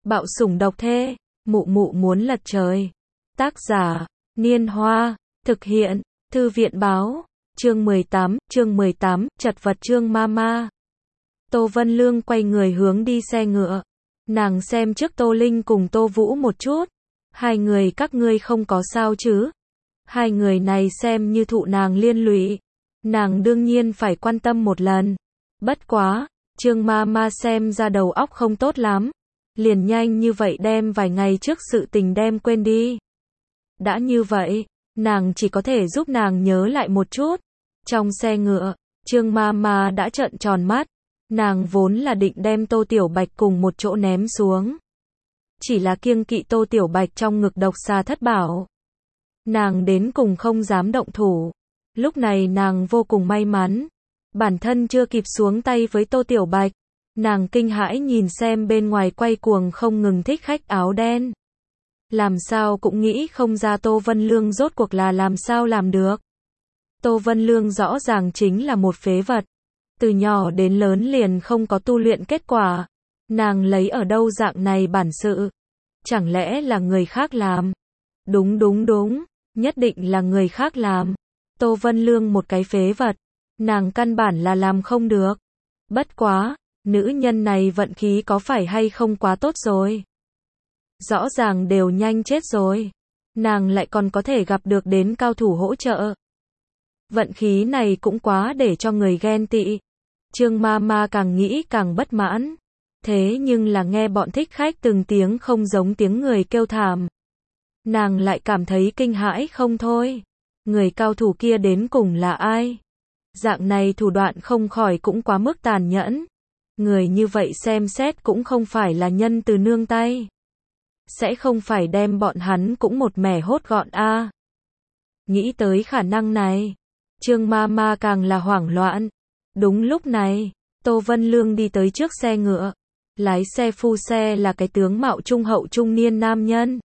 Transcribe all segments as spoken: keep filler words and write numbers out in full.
Bạo sủng độc thê, mụ mụ muốn lật trời. Tác giả, Niên Hoa, thực hiện, Thư viện báo, chương mười tám, chương mười tám, chật vật Trương Mama. Tô Vân Lương quay người hướng đi xe ngựa. Nàng xem trước Tô Linh cùng Tô Vũ một chút. Hai người các ngươi không có sao chứ? Hai người này xem như thụ nàng liên lụy. Nàng đương nhiên phải quan tâm một lần. Bất quá, Trương Mama xem ra đầu óc không tốt lắm. Liền nhanh như vậy đem vài ngày trước sự tình đem quên đi. Đã như vậy, nàng chỉ có thể giúp nàng nhớ lại một chút. Trong xe ngựa, Trương Mama đã trợn tròn mắt. Nàng vốn là định đem Tô Tiểu Bạch cùng một chỗ ném xuống. Chỉ là kiêng kỵ Tô Tiểu Bạch trong ngực độc xà thất bảo. Nàng đến cùng không dám động thủ. Lúc này nàng vô cùng may mắn. Bản thân chưa kịp xuống tay với Tô Tiểu Bạch. Nàng kinh hãi nhìn xem bên ngoài quay cuồng không ngừng thích khách áo đen. Làm sao cũng nghĩ không ra Tô Vân Lương rốt cuộc là làm sao làm được. Tô Vân Lương rõ ràng chính là một phế vật. Từ nhỏ đến lớn liền không có tu luyện kết quả. Nàng lấy ở đâu dạng này bản sự? Chẳng lẽ là người khác làm? Đúng đúng đúng, nhất định là người khác làm. Tô Vân Lương một cái phế vật. Nàng căn bản là làm không được. Bất quá, nữ nhân này vận khí có phải hay không quá tốt rồi. Rõ ràng đều nhanh chết rồi. Nàng lại còn có thể gặp được đến cao thủ hỗ trợ. Vận khí này cũng quá để cho người ghen tị. Trương Mama càng nghĩ càng bất mãn. Thế nhưng là nghe bọn thích khách từng tiếng không giống tiếng người kêu thảm. Nàng lại cảm thấy kinh hãi không thôi. Người cao thủ kia đến cùng là ai? Dạng này thủ đoạn không khỏi cũng quá mức tàn nhẫn. Người như vậy xem xét cũng không phải là nhân từ nương tay. Sẽ không phải đem bọn hắn cũng một mẻ hốt gọn a. À. Nghĩ tới khả năng này, Trương Mama càng là hoảng loạn. Đúng lúc này, Tô Vân Lương đi tới trước xe ngựa. Lái xe phu xe là cái tướng mạo trung hậu trung niên nam nhân.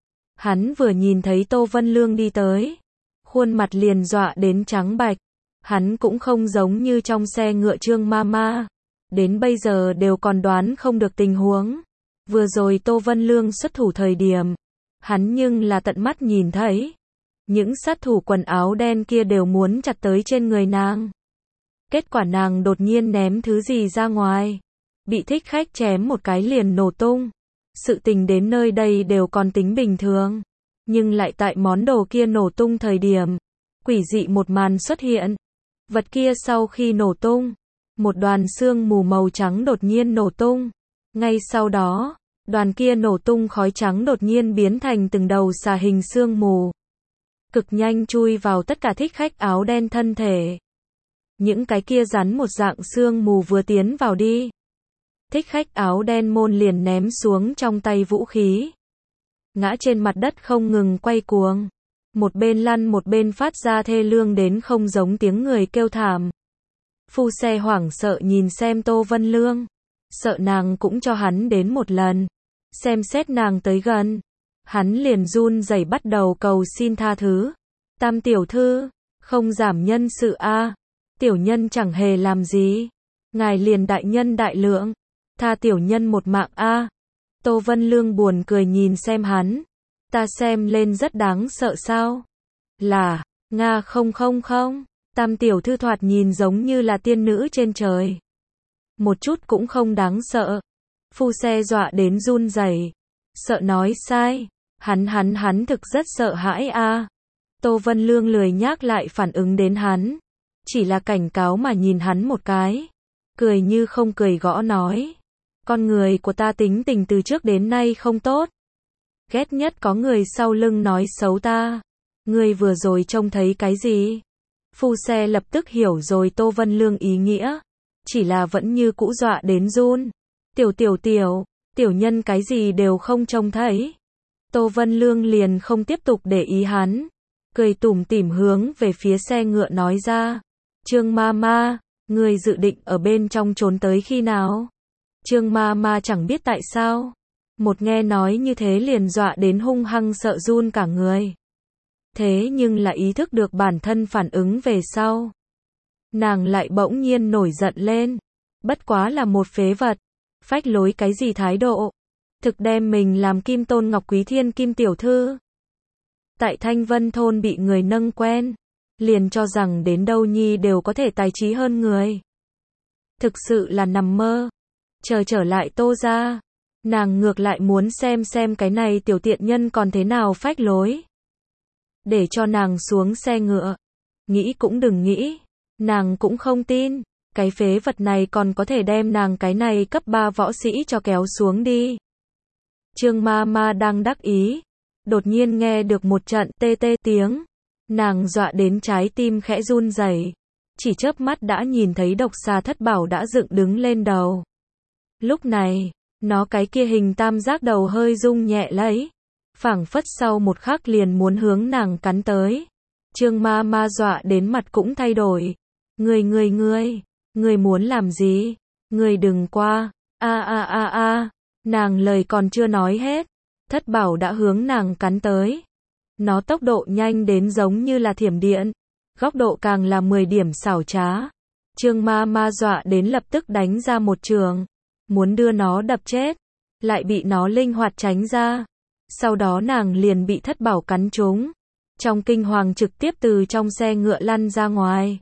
Hắn vừa nhìn thấy Tô Vân Lương đi tới, khuôn mặt liền dọa đến trắng bạch. Hắn cũng không giống như trong xe ngựa Trương Mama. Đến bây giờ đều còn đoán không được tình huống. Vừa rồi Tô Vân Lương xuất thủ thời điểm, hắn nhưng là tận mắt nhìn thấy. Những sát thủ quần áo đen kia đều muốn chặt tới trên người nàng. Kết quả nàng đột nhiên ném thứ gì ra ngoài. Bị thích khách chém một cái liền nổ tung. Sự tình đến nơi đây đều còn tính bình thường. Nhưng lại tại món đồ kia nổ tung thời điểm, quỷ dị một màn xuất hiện. Vật kia sau khi nổ tung, một đoàn sương mù màu trắng đột nhiên nổ tung. Ngay sau đó, đoàn kia nổ tung khói trắng đột nhiên biến thành từng đầu xà hình sương mù. Cực nhanh chui vào tất cả thích khách áo đen thân thể. Những cái kia rắn một dạng sương mù vừa tiến vào đi. Thích khách áo đen môn liền ném xuống trong tay vũ khí. Ngã trên mặt đất không ngừng quay cuồng. Một bên lăn một bên phát ra thê lương đến không giống tiếng người kêu thảm. Phu xe hoảng sợ nhìn xem Tô Vân Lương. Sợ nàng cũng cho hắn đến một lần. Xem xét nàng tới gần. Hắn liền run rẩy bắt đầu cầu xin tha thứ. Tam tiểu thư, không giảm nhân sự a. À. Tiểu nhân chẳng hề làm gì. Ngài liền đại nhân đại lượng. Tha tiểu nhân một mạng a. À. Tô Vân Lương buồn cười nhìn xem hắn. Ta xem lên rất đáng sợ sao? Là, Nga không không không. Tam tiểu thư thoạt nhìn giống như là tiên nữ trên trời. Một chút cũng không đáng sợ. Phu xe dọa đến run rẩy. Sợ nói sai. Hắn hắn hắn thực rất sợ hãi a. À. Tô Vân Lương lười nhác lại phản ứng đến hắn. Chỉ là cảnh cáo mà nhìn hắn một cái. Cười như không cười gõ nói. Con người của ta tính tình từ trước đến nay không tốt. Ghét nhất có người sau lưng nói xấu ta. Ngươi vừa rồi trông thấy cái gì? Phu xe lập tức hiểu rồi Tô Vân Lương ý nghĩa. Chỉ là vẫn như cũ dọa đến run. Tiểu tiểu tiểu, tiểu nhân cái gì đều không trông thấy. Tô Vân Lương liền không tiếp tục để ý hắn. Cười tủm tỉm hướng về phía xe ngựa nói ra. Trương Mama, ngươi dự định ở bên trong trốn tới khi nào? Trương Mama chẳng biết tại sao. Một nghe nói như thế liền dọa đến hung hăng sợ run cả người. Thế nhưng là ý thức được bản thân phản ứng về sau. Nàng lại bỗng nhiên nổi giận lên. Bất quá là một phế vật. Phách lối cái gì thái độ? thực đem mình làm Kim Tôn Ngọc Quý Thiên Kim tiểu thư. Tại Thanh Vân thôn bị người nâng quen, liền cho rằng đến đâu nhi đều có thể tài trí hơn người. Thực sự là nằm mơ. Chờ trở lại Tô gia, nàng ngược lại muốn xem xem cái này tiểu tiện nhân còn thế nào phách lối. Để cho nàng xuống xe ngựa. Nghĩ cũng đừng nghĩ, nàng cũng không tin, cái phế vật này còn có thể đem nàng cái này cấp ba võ sĩ cho kéo xuống đi. Trương ma ma đang đắc ý, đột nhiên nghe được một trận tê tê tiếng, nàng dọa đến trái tim khẽ run rẩy, chỉ chớp mắt đã nhìn thấy độc xà thất bảo đã dựng đứng lên đầu. Lúc này, nó cái kia hình tam giác đầu hơi rung nhẹ lấy, phảng phất sau một khắc liền muốn hướng nàng cắn tới. Trương ma ma dọa đến mặt cũng thay đổi. Ngươi ngươi ngươi, ngươi muốn làm gì? Ngươi đừng qua. A a a a, nàng lời còn chưa nói hết, thất bảo đã hướng nàng cắn tới. Nó tốc độ nhanh đến giống như là thiểm điện, góc độ càng là mười điểm xảo trá. Trương ma ma dọa đến lập tức đánh ra một trường, muốn đưa nó đập chết, lại bị nó linh hoạt tránh ra. Sau đó nàng liền bị thất bảo cắn trúng. Trong kinh hoàng trực tiếp từ trong xe ngựa lăn ra ngoài.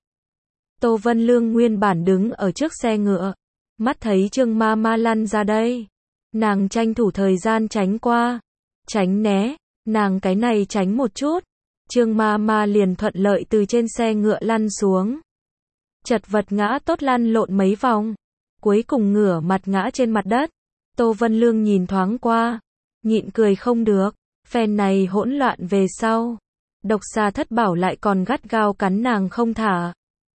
Tô Vân Lương nguyên bản đứng ở trước xe ngựa, mắt thấy Trương ma ma lăn ra đây. Nàng tranh thủ thời gian tránh qua, tránh né, nàng cái này tránh một chút. Trương ma ma liền thuận lợi từ trên xe ngựa lăn xuống. Chật vật ngã tốt lăn lộn mấy vòng, cuối cùng ngửa mặt ngã trên mặt đất. Tô Vân Lương nhìn thoáng qua, nhịn cười không được, phen này hỗn loạn về sau. Độc xà thất bảo lại còn gắt gao cắn nàng không thả.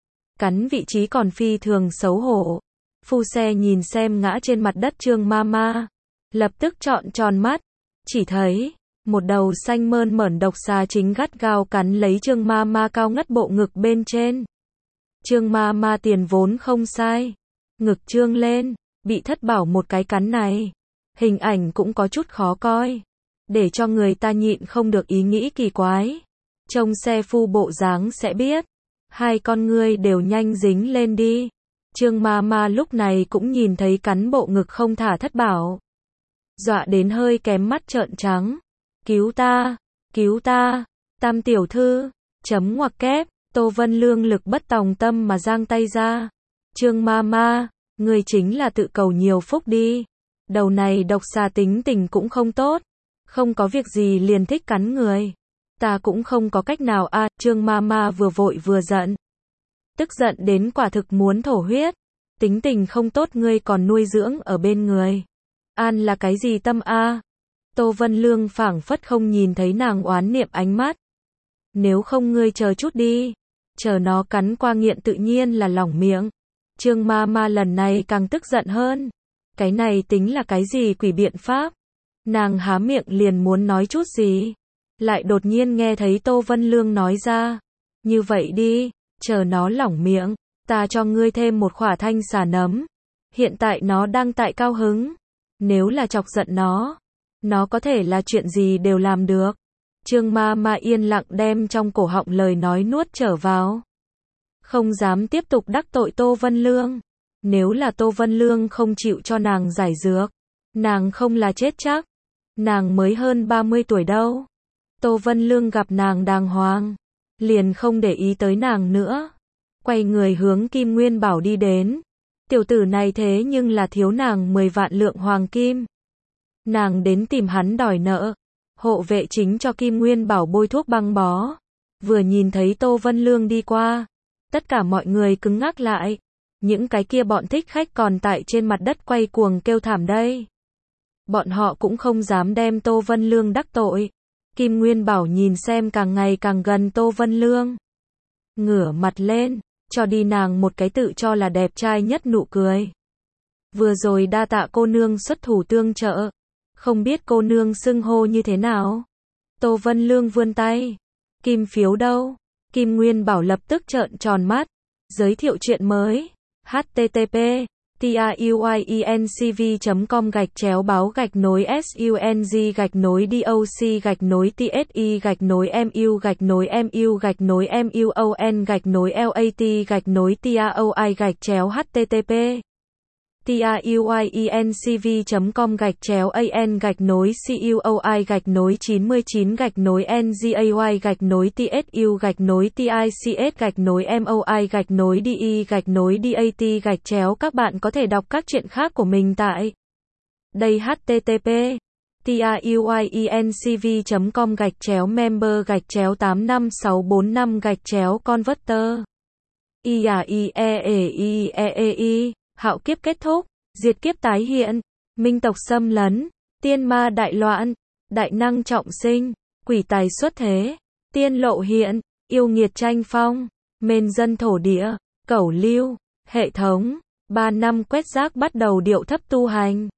Cắn vị trí còn phi thường xấu hổ. Phu xe nhìn xem ngã trên mặt đất Trương ma ma, lập tức trọn tròn mắt, chỉ thấy một đầu xanh mơn mởn độc xà chính gắt gao cắn lấy Trương ma ma cao ngất bộ ngực bên trên. Trương ma ma tiền vốn không sai, ngực trương lên, bị thất bảo một cái cắn này, hình ảnh cũng có chút khó coi, để cho người ta nhịn không được ý nghĩ kỳ quái. Trông xe phu bộ dáng sẽ biết, hai con ngươi đều nhanh dính lên đi. Trương ma ma lúc này cũng nhìn thấy cắn bộ ngực không thả thất bảo, dọa đến hơi kém mắt trợn trắng. Cứu ta, cứu ta, Tam tiểu thư, chấm ngoặc kép. Tô Vân Lương lực bất tòng tâm mà giang tay ra. Trương ma ma, ngươi chính là tự cầu nhiều phúc đi. Đầu này độc xà tính tình cũng không tốt, không có việc gì liền thích cắn người. Ta cũng không có cách nào a. À, Trương ma ma vừa vội vừa giận, tức giận đến quả thực muốn thổ huyết. Tính tình không tốt ngươi còn nuôi dưỡng ở bên người, an là cái gì tâm a? À? Tô Vân Lương phảng phất không nhìn thấy nàng oán niệm ánh mắt. Nếu không ngươi chờ chút đi, chờ nó cắn qua nghiện tự nhiên là lỏng miệng. Trương ma ma lần này càng tức giận hơn. Cái này tính là cái gì quỷ biện pháp? Nàng há miệng liền muốn nói chút gì, lại đột nhiên nghe thấy Tô Vân Lương nói ra. Như vậy đi, chờ nó lỏng miệng, ta cho ngươi thêm một khỏa thanh xà nấm. Hiện tại nó đang tại cao hứng, nếu là chọc giận nó, nó có thể là chuyện gì đều làm được. Trương ma ma yên lặng đem trong cổ họng lời nói nuốt trở vào, không dám tiếp tục đắc tội Tô Vân Lương. Nếu là Tô Vân Lương không chịu cho nàng giải dược, nàng không là chết chắc. Nàng mới hơn ba mươi tuổi đâu. Tô Vân Lương gặp nàng đàng hoàng, liền không để ý tới nàng nữa, quay người hướng Kim Nguyên Bảo đi đến. Tiểu tử này thế nhưng là thiếu nàng mười vạn lượng hoàng kim. Nàng đến tìm hắn đòi nợ. Hộ vệ chính cho Kim Nguyên Bảo bôi thuốc băng bó. Vừa nhìn thấy Tô Vân Lương đi qua, tất cả mọi người cứng ngắc lại. Những cái kia bọn thích khách còn tại trên mặt đất quay cuồng kêu thảm đây. Bọn họ cũng không dám đem Tô Vân Lương đắc tội. Kim Nguyên Bảo nhìn xem càng ngày càng gần Tô Vân Lương, ngửa mặt lên, cho đi nàng một cái tự cho là đẹp trai nhất nụ cười. Vừa rồi đa tạ cô nương xuất thủ tương trợ, không biết cô nương xưng hô như thế nào? Tô Vân Lương vươn tay. Kim phiếu đâu? Kim Nguyên Bảo lập tức trợn tròn mắt. Giới thiệu chuyện mới. H T T P truyencv com gạch chéo báo gạch nối sung gạch nối doc gạch nối tsi gạch nối mu gạch nối mu gạch nối muon gạch nối lat gạch nối taoi gạch chéo http tuyuyencv chấm com gạch chéo an gạch nối cuoi gạch nối chín mươi chín gạch nối ngay gạch nối tsu gạch nối tics gạch nối moi gạch nối de gạch nối dat gạch chéo. Các bạn có thể đọc các truyện khác của mình tại đây http tuyuyencv chấm com gạch chéo member gạch chéo tám năm sáu bốn năm gạch chéo converter. iaieeei Hạo kiếp kết thúc, diệt kiếp tái hiện, minh tộc xâm lấn, tiên ma đại loạn, đại năng trọng sinh, quỷ tài xuất thế, tiên lộ hiện, yêu nghiệt tranh phong, mền dân thổ địa, cẩu lưu, hệ thống, ba năm quét rác bắt đầu điệu thấp tu hành.